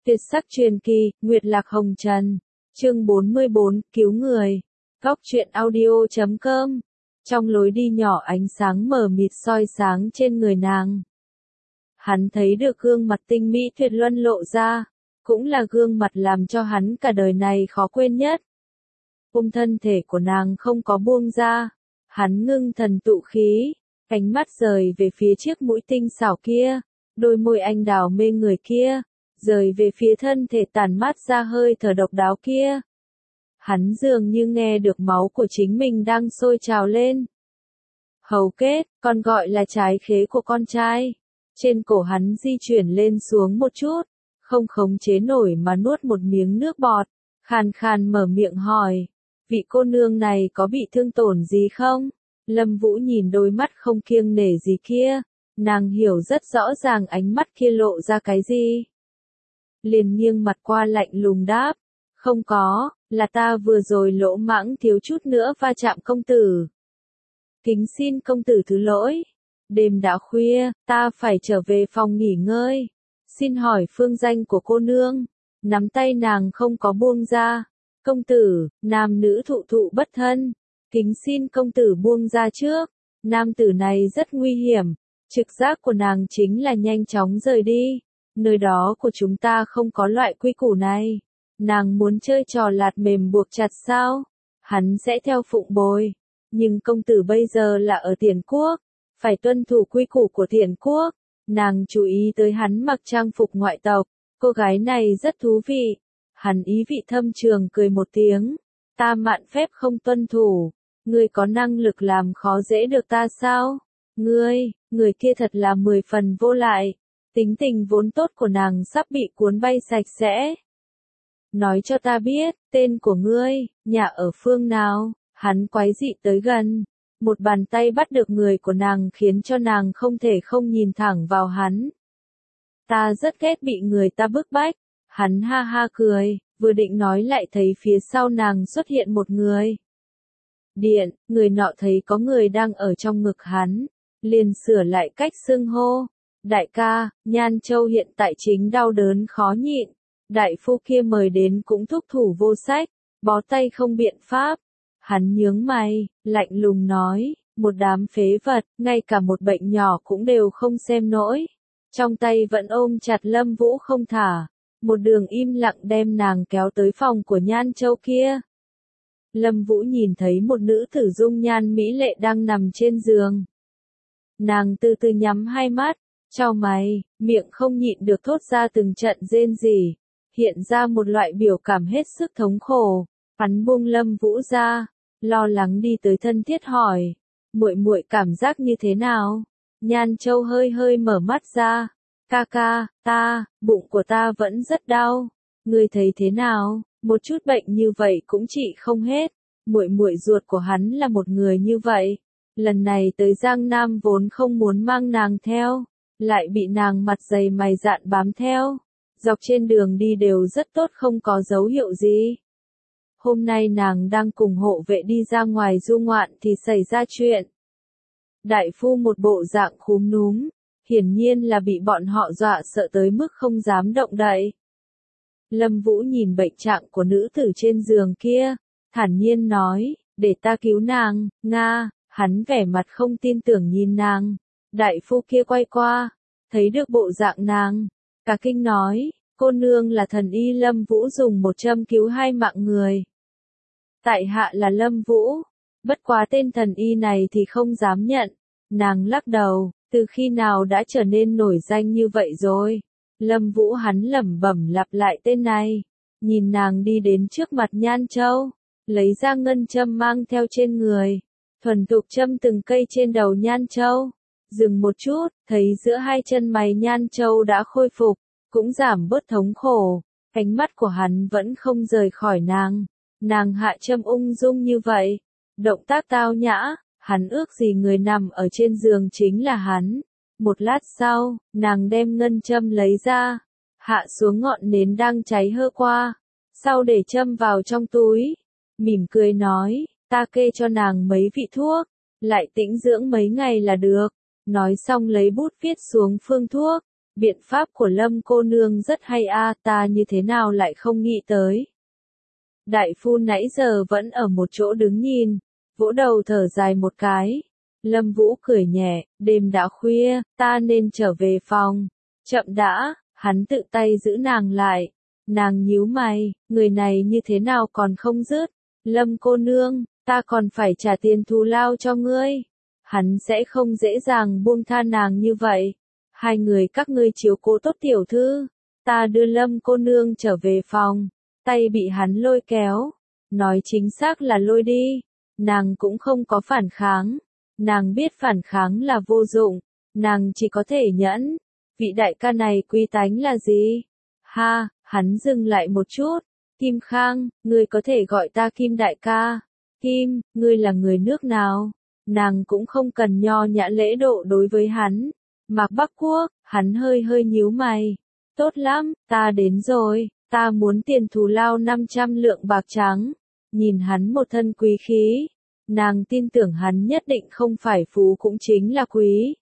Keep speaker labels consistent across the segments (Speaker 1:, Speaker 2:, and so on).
Speaker 1: Tuyệt sắc truyền kỳ, Nguyệt Lạc Hồng Trần. Chương 44, cứu người. Góc truyện audio.com. Trong lối đi nhỏ ánh sáng mờ mịt soi sáng trên người nàng. Hắn thấy được gương mặt tinh mỹ tuyệt luân lộ ra, cũng là gương mặt làm cho hắn cả đời này khó quên nhất. Ôm thân thể của nàng không có buông ra, hắn ngưng thần tụ khí, ánh mắt rời về phía chiếc mũi tinh xảo kia, đôi môi anh đào mê người kia, rời về phía thân thể tản mát ra hơi thở độc đáo kia. Hắn dường như nghe được máu của chính mình đang sôi trào lên. Hầu kết, còn gọi là trái khế của con trai. Trên cổ hắn di chuyển lên xuống một chút, không khống chế nổi mà nuốt một miếng nước bọt, khàn khàn mở miệng hỏi, vị cô nương này có bị thương tổn gì không? Lâm Vũ nhìn đôi mắt không kiêng nể gì kia, nàng hiểu rất rõ ràng ánh mắt kia lộ ra cái gì. Liền nghiêng mặt qua lạnh lùng đáp, không có, là ta vừa rồi lỗ mãng thiếu chút nữa va chạm công tử. Kính xin công tử thứ lỗi. Đêm đã khuya, ta phải trở về phòng nghỉ ngơi. Xin hỏi phương danh của cô nương. Nắm tay nàng không có buông ra. Công tử, nam nữ thụ thụ bất thân. Kính xin công tử buông ra trước. Nam tử này rất nguy hiểm. Trực giác của nàng chính là nhanh chóng rời đi. Nơi đó của chúng ta không có loại quy củ này. Nàng muốn chơi trò lạt mềm buộc chặt sao? Hắn sẽ theo phụng bồi. Nhưng công tử bây giờ là ở Tiền Quốc. Phải tuân thủ quy củ của Tiền Quốc. Nàng chú ý tới hắn mặc trang phục ngoại tộc. Cô gái này rất thú vị. Hắn ý vị thâm trường cười một tiếng. Ta mạn phép không tuân thủ. Ngươi có năng lực làm khó dễ được ta sao? Người kia thật là 10 phần vô lại. Tính tình vốn tốt của nàng sắp bị cuốn bay sạch sẽ. Nói cho ta biết, tên của ngươi, nhà ở phương nào? Hắn quái dị tới gần. Một bàn tay bắt được người của nàng khiến cho nàng không thể không nhìn thẳng vào hắn. Ta rất ghét bị người ta bức bách. Hắn ha ha cười, vừa định nói lại thấy phía sau nàng xuất hiện một người. Điện, người nọ thấy có người đang ở trong ngực hắn, liền sửa lại cách xưng hô. Đại ca, Nhan Châu hiện tại chính đau đớn khó nhịn. Đại phu kia mời đến cũng thúc thủ vô sách, bó tay không biện pháp. Hắn nhướng mày, lạnh lùng nói, một đám phế vật, ngay cả một bệnh nhỏ cũng đều không xem nổi. Trong tay vẫn ôm chặt Lâm Vũ không thả, một đường im lặng đem nàng kéo tới phòng của Nhan Châu kia. Lâm Vũ nhìn thấy một nữ tử dung nhan mỹ lệ đang nằm trên giường. Nàng từ từ nhắm hai mắt, chau mày, miệng không nhịn được thốt ra từng trận rên rỉ, hiện ra một loại biểu cảm hết sức thống khổ. Hắn buông Lâm Vũ ra, lo lắng đi tới thân thiết hỏi, muội muội cảm giác như thế nào? Nhan Châu hơi hơi mở mắt ra, ca ca, bụng của ta vẫn rất đau, ngươi thấy thế nào? Một chút bệnh như vậy cũng trị không hết. Muội muội ruột của hắn là một người như vậy, lần này tới Giang Nam vốn không muốn mang nàng theo, lại bị nàng mặt dày mày dạn bám theo. Dọc trên đường đi đều rất tốt không có dấu hiệu gì. Hôm nay nàng đang cùng hộ vệ đi ra ngoài du ngoạn thì xảy ra chuyện. Đại phu một bộ dạng khúm núm, hiển nhiên là bị bọn họ dọa sợ tới mức không dám động đậy. Lâm Vũ nhìn bệnh trạng của nữ tử trên giường kia, thản nhiên nói, để ta cứu nàng, Nga, hắn vẻ mặt không tin tưởng nhìn nàng. Đại phu kia quay qua, thấy được bộ dạng nàng, cả kinh nói, cô nương là thần y Lâm Vũ dùng một châm cứu 2 mạng người. Tại hạ là Lâm Vũ, bất quá tên thần y này thì không dám nhận. Nàng lắc đầu, từ khi nào đã trở nên nổi danh như vậy rồi? Lâm Vũ hắn lẩm bẩm lặp lại tên này, nhìn nàng đi đến trước mặt Nhan Châu, lấy ra ngân châm mang theo trên người, thuần thục châm từng cây trên đầu Nhan Châu. Dừng một chút, thấy giữa hai chân mày Nhan Châu đã khôi phục, cũng giảm bớt thống khổ, ánh mắt của hắn vẫn không rời khỏi nàng. Nàng hạ châm ung dung như vậy, động tác tao nhã, hắn ước gì người nằm ở trên giường chính là hắn. Một lát sau, nàng đem ngân châm lấy ra, hạ xuống ngọn nến đang cháy hơ qua, sau để châm vào trong túi, mỉm cười nói, ta kê cho nàng mấy vị thuốc, lại tĩnh dưỡng mấy ngày là được. Nói xong lấy bút viết xuống phương thuốc, Biện pháp của Lâm cô nương rất hay a, ta như thế nào lại không nghĩ tới. Đại phu nãy giờ vẫn ở một chỗ đứng nhìn, vỗ đầu thở dài một cái. Lâm Vũ cười nhẹ, đêm đã khuya, ta nên trở về phòng. Chậm đã, hắn tự tay giữ nàng lại. Nàng nhíu mày, người này như thế nào còn không dứt. Lâm cô nương, ta còn phải trả tiền thù lao cho ngươi. Hắn sẽ không dễ dàng buông tha nàng như vậy. Hai người các ngươi chiếu cố tốt tiểu thư. Ta đưa Lâm cô nương trở về phòng. Tay bị hắn lôi kéo. Nói chính xác là lôi đi. Nàng cũng không có phản kháng. Nàng biết phản kháng là vô dụng. Nàng chỉ có thể nhẫn. Vị đại ca này quy tánh là gì? Ha, hắn dừng lại một chút. Kim Khang, ngươi có thể gọi ta Kim đại ca. Kim, ngươi là người nước nào? Nàng cũng không cần nho nhã lễ độ đối với hắn. Mạc Bắc Quốc, hắn hơi hơi nhíu mày. Tốt lắm, ta đến rồi, ta muốn tiền thù lao 500 lượng bạc trắng. Nhìn hắn một thân quý khí. Nàng tin tưởng hắn nhất định không phải phú cũng chính là quý.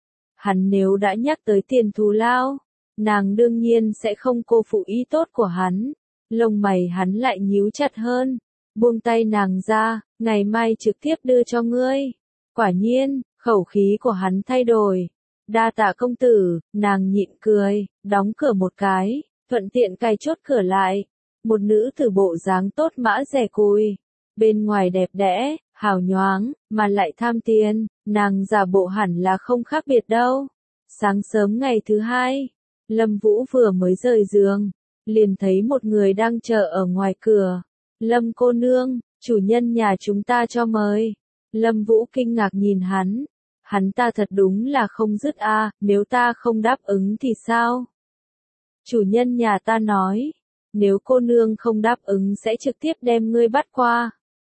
Speaker 1: Hắn nếu đã nhắc tới tiền thù lao, nàng đương nhiên sẽ không cô phụ ý tốt của hắn. Lông mày hắn lại nhíu chặt hơn. Buông tay nàng ra, ngày mai trực tiếp đưa cho ngươi. Quả nhiên, khẩu khí của hắn thay đổi. Đa tạ công tử, nàng nhịn cười, đóng cửa một cái, thuận tiện cài chốt cửa lại. Một nữ tử bộ dáng tốt mã rẻ cùi. Bên ngoài đẹp đẽ, hào nhoáng, mà lại tham tiền, nàng giả bộ hẳn là không khác biệt đâu. Sáng sớm ngày thứ hai, Lâm Vũ vừa mới rời giường, liền thấy một người đang chờ ở ngoài cửa. Lâm cô nương, chủ nhân nhà chúng ta cho mời. Lâm Vũ kinh ngạc nhìn hắn ta thật đúng là không dứt a, nếu ta không đáp ứng thì sao? Chủ nhân nhà ta nói, nếu cô nương không đáp ứng sẽ trực tiếp đem ngươi bắt qua.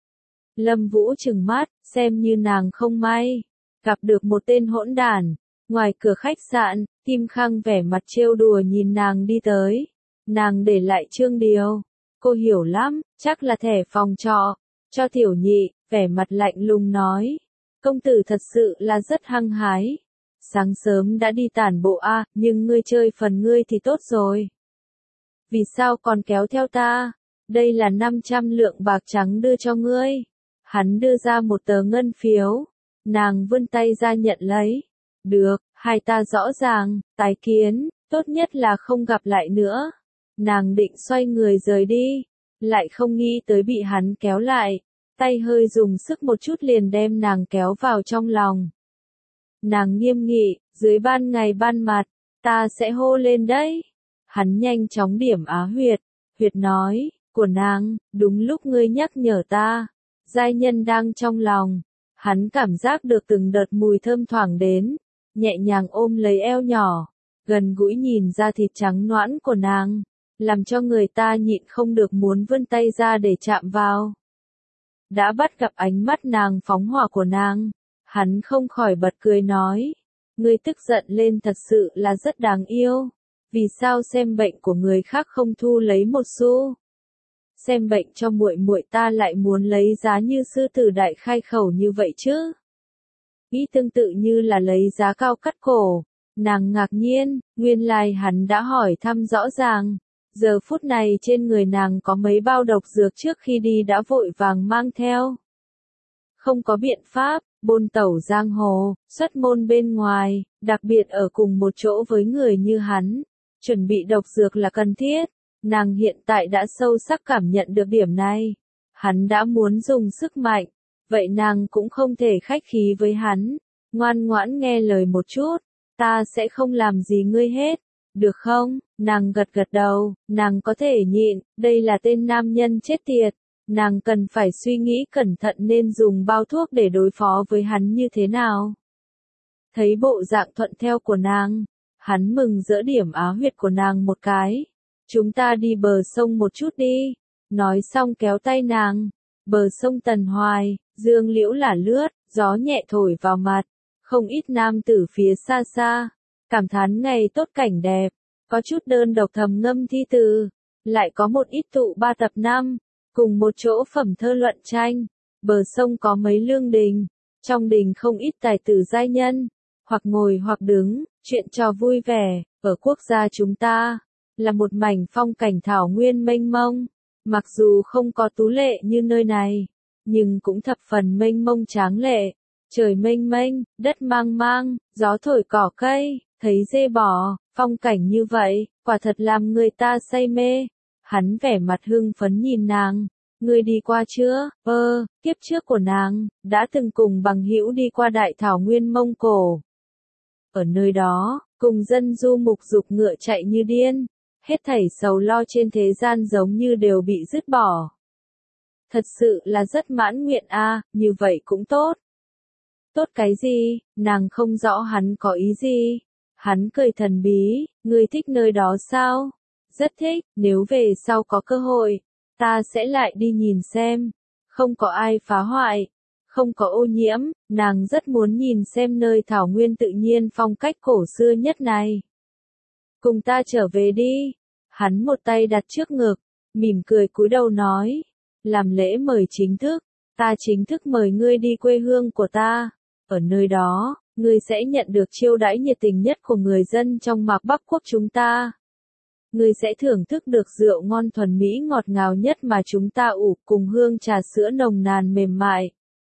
Speaker 1: Lâm Vũ trừng mắt, xem như nàng không may, gặp được một tên hỗn đản. Ngoài cửa khách sạn, Kim Khang vẻ mặt trêu đùa nhìn nàng đi tới. Nàng để lại trương điều. Cô hiểu lắm, chắc là thẻ phòng trọ. Cho tiểu nhị, vẻ mặt lạnh lùng nói. Công tử thật sự là rất hăng hái. Sáng sớm đã đi tản bộ a, nhưng ngươi chơi phần ngươi thì tốt rồi. Vì sao còn kéo theo ta? Đây là 500 lượng bạc trắng đưa cho ngươi. Hắn đưa ra một tờ ngân phiếu. Nàng vươn tay ra nhận lấy. Được, hai ta rõ ràng, tái kiến, tốt nhất là không gặp lại nữa. Nàng định xoay người rời đi, lại không nghĩ tới bị hắn kéo lại. Tay hơi dùng sức một chút liền đem nàng kéo vào trong lòng. Nàng nghiêm nghị, dưới ban ngày ban mặt, ta sẽ hô lên đấy. Hắn nhanh chóng điểm á huyệt. Huyệt nói, của nàng, đúng lúc ngươi nhắc nhở ta. Giai nhân đang trong lòng. Hắn cảm giác được từng đợt mùi thơm thoảng đến. Nhẹ nhàng ôm lấy eo nhỏ. Gần gũi nhìn ra thịt trắng nõn của nàng. Làm cho người ta nhịn không được muốn vươn tay ra để chạm vào. Đã bắt gặp ánh mắt nàng phóng hỏa của nàng. Hắn không khỏi bật cười nói. Ngươi tức giận lên thật sự là rất đáng yêu. Vì sao xem bệnh của người khác không thu lấy một xu? Xem bệnh cho muội muội ta lại muốn lấy giá như sư tử đại khai khẩu như vậy chứ? Nghĩ tương tự như là lấy giá cao cắt cổ. Nàng ngạc nhiên, nguyên lai hắn đã hỏi thăm rõ ràng. Giờ phút này trên người nàng có mấy bao độc dược trước khi đi đã vội vàng mang theo. Không có biện pháp, bôn tẩu giang hồ, xuất môn bên ngoài, đặc biệt ở cùng một chỗ với người như hắn. Chuẩn bị độc dược là cần thiết. Nàng hiện tại đã sâu sắc cảm nhận được điểm này. Hắn đã muốn dùng sức mạnh. Vậy nàng cũng không thể khách khí với hắn. Ngoan ngoãn nghe lời một chút. Ta sẽ không làm gì ngươi hết. Được không? Nàng gật gật đầu. Nàng có thể nhịn. Đây là tên nam nhân chết tiệt. Nàng cần phải suy nghĩ cẩn thận nên dùng bao thuốc để đối phó với hắn như thế nào. Thấy bộ dạng thuận theo của nàng. Hắn mừng rỡ điểm á huyệt của nàng một cái. Chúng ta đi bờ sông một chút đi. Nói xong kéo tay nàng. Bờ sông Tần Hoài, dương liễu lả lướt, gió nhẹ thổi vào mặt. Không ít nam tử phía xa xa. Cảm thán ngày tốt cảnh đẹp. Có chút đơn độc thầm ngâm thi từ. Lại có một ít tụ ba tập năm. Cùng một chỗ phẩm thơ luận tranh. Bờ sông có mấy lương đình. Trong đình không ít tài tử giai nhân. Hoặc ngồi hoặc đứng. Chuyện trò vui vẻ, ở quốc gia chúng ta, là một mảnh phong cảnh thảo nguyên mênh mông. Mặc dù không có tú lệ như nơi này, nhưng cũng thập phần mênh mông tráng lệ. Trời mênh mênh, đất mang mang, gió thổi cỏ cây, thấy dê bò, phong cảnh như vậy, quả thật làm người ta say mê. Hắn vẻ mặt hưng phấn nhìn nàng, ngươi đi qua chưa? Kiếp trước của nàng, đã từng cùng bằng hữu đi qua đại thảo nguyên Mông Cổ. Ở nơi đó, cùng dân du mục dục ngựa chạy như điên, hết thảy sầu lo trên thế gian giống như đều bị dứt bỏ. Thật sự là rất mãn nguyện a, như vậy cũng tốt. Tốt cái gì, nàng không rõ hắn có ý gì. Hắn cười thần bí, ngươi thích nơi đó sao? Rất thích, nếu về sau có cơ hội, ta sẽ lại đi nhìn xem. Không có ai phá hoại, không có ô nhiễm, nàng rất muốn nhìn xem nơi thảo nguyên tự nhiên phong cách cổ xưa nhất này. Cùng ta trở về đi. Hắn một tay đặt trước ngực, mỉm cười cúi đầu nói, làm lễ mời chính thức, ta chính thức mời ngươi đi quê hương của ta. Ở nơi đó, ngươi sẽ nhận được chiêu đãi nhiệt tình nhất của người dân trong Mạc Bắc quốc chúng ta. Ngươi sẽ thưởng thức được rượu ngon thuần mỹ ngọt ngào nhất mà chúng ta ủ cùng hương trà sữa nồng nàn mềm mại.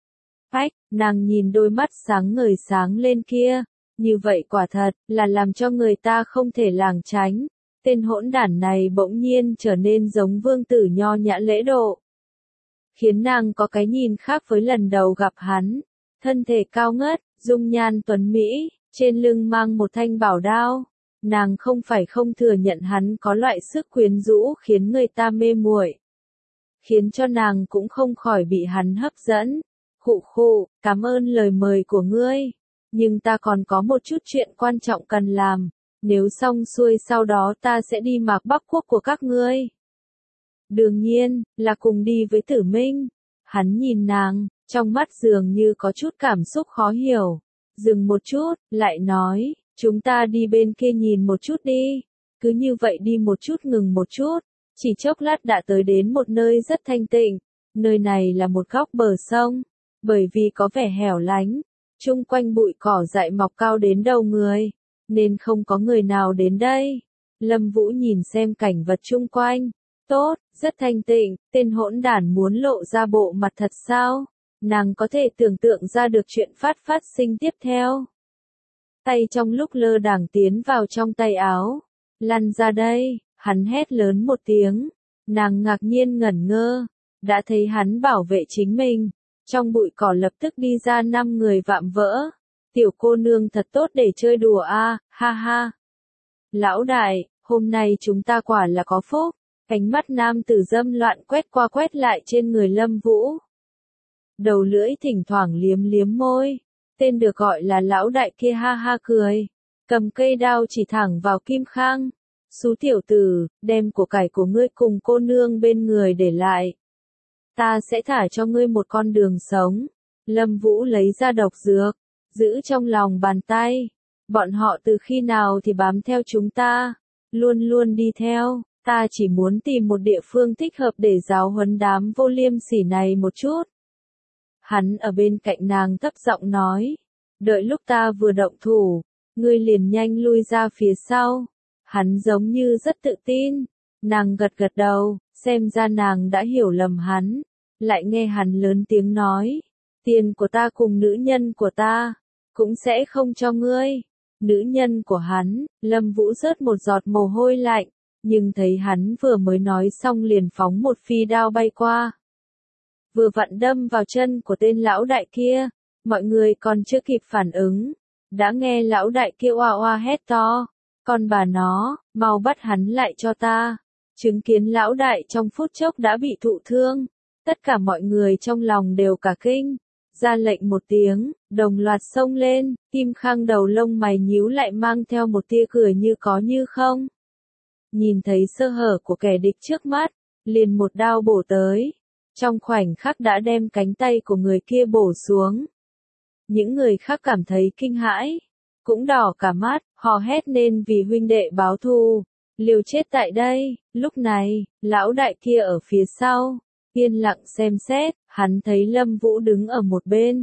Speaker 1: Nàng nhìn đôi mắt sáng ngời sáng lên kia, như vậy quả thật là làm cho người ta không thể lảng tránh. Tên hỗn đản này bỗng nhiên trở nên giống vương tử nho nhã lễ độ. Khiến nàng có cái nhìn khác với lần đầu gặp hắn. Thân thể cao ngất, dung nhan tuấn mỹ, trên lưng mang một thanh bảo đao. Nàng không phải không thừa nhận hắn có loại sức quyến rũ khiến người ta mê muội. Khiến cho nàng cũng không khỏi bị hắn hấp dẫn. Khụ, cảm ơn lời mời của ngươi. Nhưng ta còn có một chút chuyện quan trọng cần làm. Nếu xong xuôi sau đó ta sẽ đi Mạc Bắc quốc của các ngươi. Đương nhiên, là cùng đi với Tử Minh. Hắn nhìn nàng, trong mắt dường như có chút cảm xúc khó hiểu. Dừng một chút, lại nói, chúng ta đi bên kia nhìn một chút đi. Cứ như vậy đi một chút ngừng một chút. Chỉ chốc lát đã tới đến một nơi rất thanh tịnh. Nơi này là một góc bờ sông. Bởi vì có vẻ hẻo lánh, chung quanh bụi cỏ dại mọc cao đến đầu người, nên không có người nào đến đây. Lâm Vũ nhìn xem cảnh vật chung quanh. Tốt, rất thanh tịnh, tên hỗn đản muốn lộ ra bộ mặt thật sao? Nàng có thể tưởng tượng ra được chuyện phát sinh tiếp theo. Tay trong lúc lơ đảng tiến vào trong tay áo. Lăn ra đây, hắn hét lớn một tiếng. Nàng ngạc nhiên ngẩn ngơ, đã thấy hắn bảo vệ chính mình. Trong bụi cỏ lập tức đi ra 5 người vạm vỡ. Tiểu cô nương thật tốt để chơi đùa a, ha ha. Lão đại, hôm nay chúng ta quả là có phúc. Cánh mắt nam tử dâm loạn quét qua quét lại trên người Lâm Vũ. Đầu lưỡi thỉnh thoảng liếm liếm môi. Tên được gọi là lão đại kia ha ha cười. Cầm cây đao chỉ thẳng vào Kim Khang. Xú tiểu tử, đem của cải của ngươi cùng cô nương bên người để lại. Ta sẽ thả cho ngươi một con đường sống. Lâm Vũ lấy ra độc dược, giữ trong lòng bàn tay. Bọn họ từ khi nào thì bám theo chúng ta, luôn luôn đi theo. Ta chỉ muốn tìm một địa phương thích hợp để giáo huấn đám vô liêm sỉ này một chút. Hắn ở bên cạnh nàng thấp giọng nói. Đợi lúc ta vừa động thủ, ngươi liền nhanh lui ra phía sau. Hắn giống như rất tự tin. Nàng gật gật đầu, xem ra nàng đã hiểu lầm hắn. Lại nghe hắn lớn tiếng nói. Tiền của ta cùng nữ nhân của ta, cũng sẽ không cho ngươi. Nữ nhân của hắn, Lâm Vũ rớt một giọt mồ hôi lạnh. Nhưng thấy hắn vừa mới nói xong liền phóng một phi đao bay qua. Vừa vặn đâm vào chân của tên lão đại kia. Mọi người còn chưa kịp phản ứng. Đã nghe lão đại kia oa oa hét to. Con bà nó, mau bắt hắn lại cho ta. Chứng kiến lão đại trong phút chốc đã bị thụ thương. Tất cả mọi người trong lòng đều cả kinh. Ra lệnh một tiếng, đồng loạt xông lên. Kim Khang đầu lông mày nhíu lại mang theo một tia cười như có như không. Nhìn thấy sơ hở của kẻ địch trước mắt, liền một đao bổ tới. Trong khoảnh khắc đã đem cánh tay của người kia bổ xuống. Những người khác cảm thấy kinh hãi, cũng đỏ cả mắt, hò hét nên vì huynh đệ báo thù, liều chết tại đây. Lúc này, lão đại kia ở phía sau, yên lặng xem xét, hắn thấy Lâm Vũ đứng ở một bên,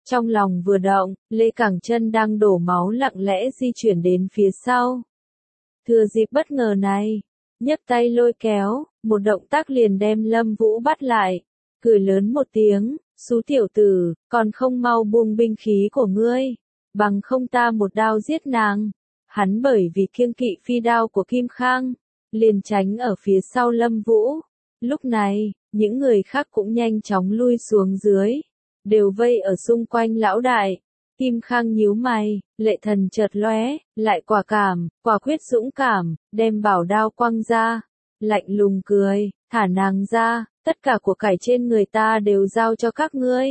Speaker 1: Trong lòng vừa động, Lê Cẳng Chân đang đổ máu lặng lẽ di chuyển đến phía sau. Thừa dịp bất ngờ này, nhấc tay lôi kéo, một động tác liền đem Lâm Vũ bắt lại, cười lớn một tiếng, "Xú tiểu tử, còn không mau buông binh khí của ngươi, bằng không ta một đao giết nàng." Hắn bởi vì kiêng kỵ phi đao của Kim Khang, liền tránh ở phía sau Lâm Vũ. Lúc này, những người khác cũng nhanh chóng lui xuống dưới, đều vây ở xung quanh lão đại. Kim Khang nhíu mày, lệ thần chợt lóe, lại quả quyết dũng cảm, đem bảo đao quăng ra, lạnh lùng cười, "Thả nàng ra, tất cả của cải trên người ta đều giao cho các ngươi."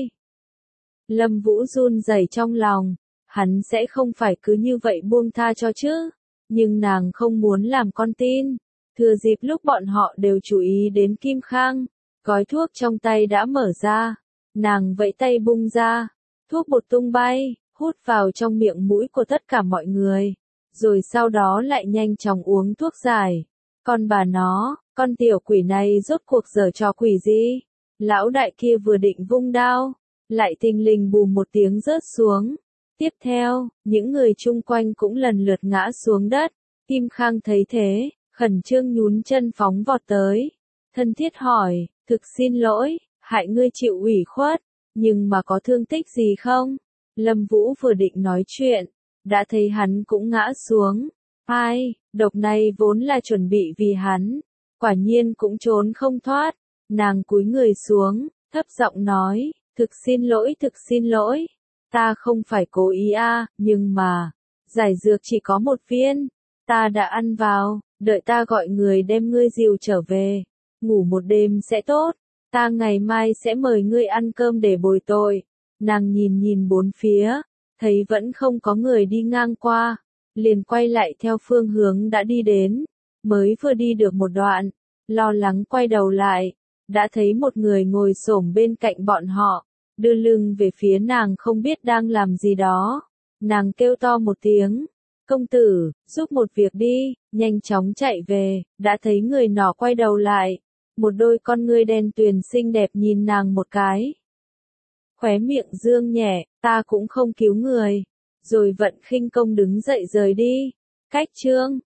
Speaker 1: Lâm Vũ run rẩy trong lòng, hắn sẽ không phải cứ như vậy buông tha cho chứ, nhưng nàng không muốn làm con tin. Thừa dịp lúc bọn họ đều chú ý đến Kim Khang, gói thuốc trong tay đã mở ra, nàng vẫy tay bung ra, thuốc bột tung bay, hút vào trong miệng mũi của tất cả mọi người, rồi sau đó lại nhanh chóng uống thuốc giải. Con bà nó, con tiểu quỷ này rốt cuộc giở trò quỷ gì? Lão đại kia vừa định vung đao, lại thình lình bùm một tiếng rớt xuống. Tiếp theo, những người chung quanh cũng lần lượt ngã xuống đất. Kim Khang thấy thế, khẩn trương nhún chân phóng vọt tới. Thân thiết hỏi, "Thực xin lỗi, hại ngươi chịu ủy khuất, nhưng mà có thương tích gì không?" Lâm Vũ vừa định nói chuyện, đã thấy hắn cũng ngã xuống. Ai, độc này vốn là chuẩn bị vì hắn, quả nhiên cũng trốn không thoát. Nàng cúi người xuống, thấp giọng nói, thực xin lỗi, ta không phải cố ý nhưng mà, giải dược chỉ có một viên, ta đã ăn vào, đợi ta gọi người đem ngươi dìu trở về, ngủ một đêm sẽ tốt, ta ngày mai sẽ mời ngươi ăn cơm để bồi tội." Nàng nhìn nhìn bốn phía, thấy vẫn không có người đi ngang qua, liền quay lại theo phương hướng đã đi đến, mới vừa đi được một đoạn, lo lắng quay đầu lại, đã thấy một người ngồi xổm bên cạnh bọn họ, đưa lưng về phía nàng không biết đang làm gì đó. Nàng kêu to một tiếng, "Công tử, giúp một việc đi." Nhanh chóng chạy về, đã thấy người nọ quay đầu lại, một đôi con ngươi đen tuyền xinh đẹp nhìn nàng một cái. Khóe miệng dương nhẹ, "Ta cũng không cứu người." Rồi vận khinh công đứng dậy rời đi. Cách chương